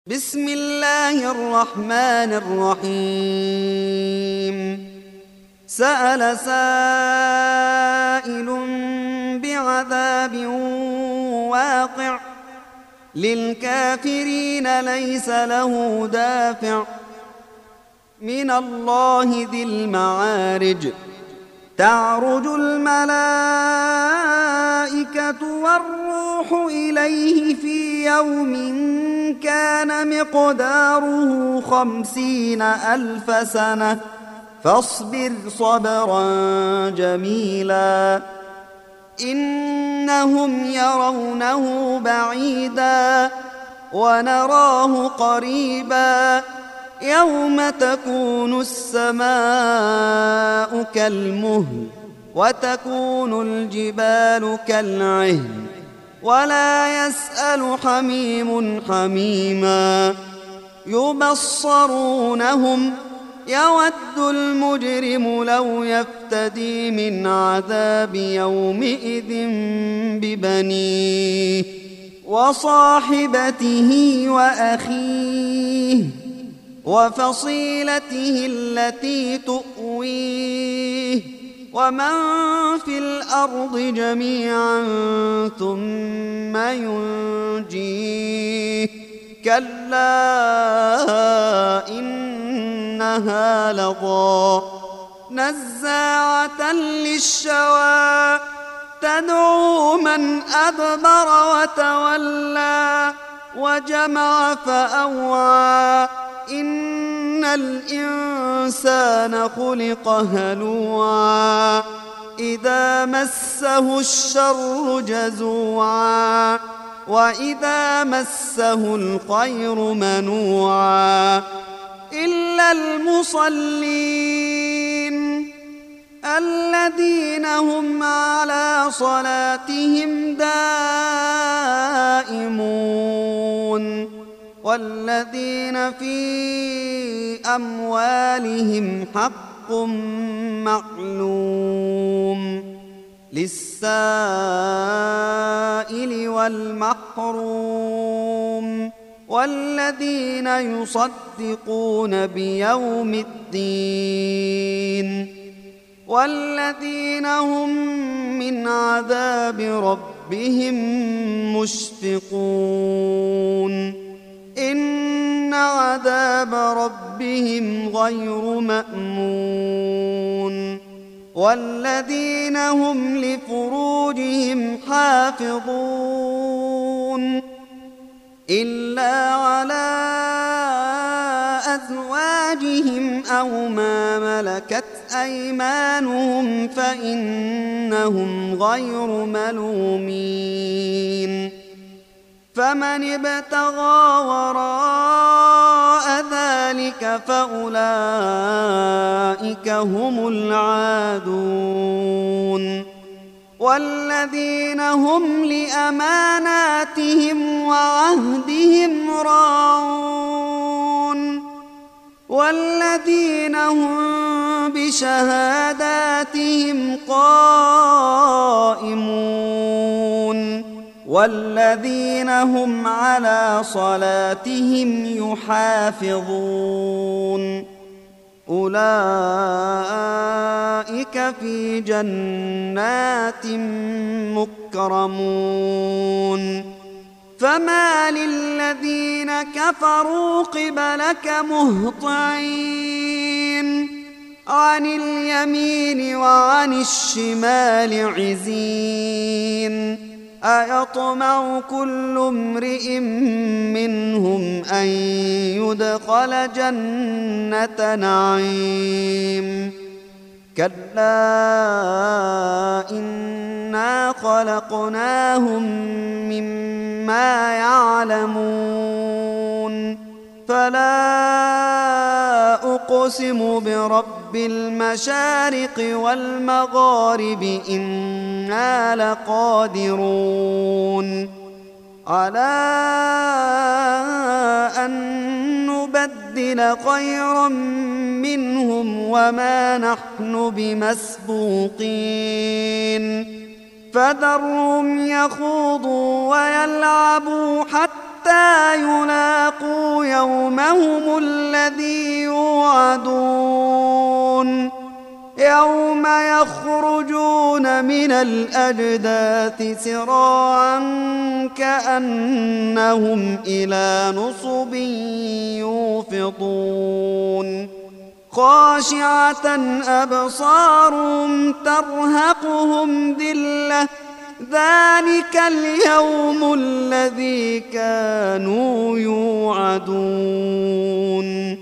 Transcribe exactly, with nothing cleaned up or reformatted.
بسم الله الرحمن الرحيم. سأل سائل بعذاب واقع للكافرين ليس له دافع من الله ذي المعارج. تعرج الملائكة والروح إليه في يوم كان مقداره خمسين ألف سنة فاصبر صبرا جميلا إنهم يرونه بعيدا ونراه قريبا يوم تكون السماء كالمهل وتكون الجبال كالعهن ولا يسأل حميم حميما يبصرونهم يود المجرم لو يفتدي من عذاب يومئذ ببنيه وصاحبته وأخيه وفصيلته التي تؤويه ومن في الأرض جميعا ثم ينجيه كلا إنها لظى نزاعة للشوى تدعو من أدبر وتولى وجمع فأوعى إن الإنسان خلق هلوعا إذا مسه الشر جزوعا وإذا مسه الخير منوعا إلا المصلين الذين هم على صلاتهم دائمون والذين في أموالهم حق معلوم للسائل والمحروم والذين يصدقون بيوم الدين والذين هم من عذاب ربهم مشفقون إن عذاب ربهم غير مأمون والذين هم لفروجهم حافظون إلا على أزواجهم أو ما ملكت أيمانهم فإنهم غير ملومين فمن ابتغى وراء ذلك فأولئك هم العادون والذين هم لأماناتهم وعهدهم راعون والذين هم بشهاداتهم قائمون والذين هم على صلاتهم يحافظون أولئك في جنات مكرمون فما للذين كفروا قبلك مهطعين عن اليمين وعن الشمال عزين أيطمع كل امرئ منهم أن يدخل جنة نعيم كلا إنا خلقناهم مما يعلمون فلا أقسم برب المشارق والمغارب إنا لقادرون على أن نبدل خيرا منهم وما نحن بمسبوقين فذرهم يخوضوا ويلعبوا حتى حتى يلاقوا يومهم الذي يوعدون يوم يخرجون من الأجداث سراعا كأنهم إلى نصب يوفضون خاشعة أبصارهم ترهقهم ذلة ذلك اليوم الذي كانوا يوعدون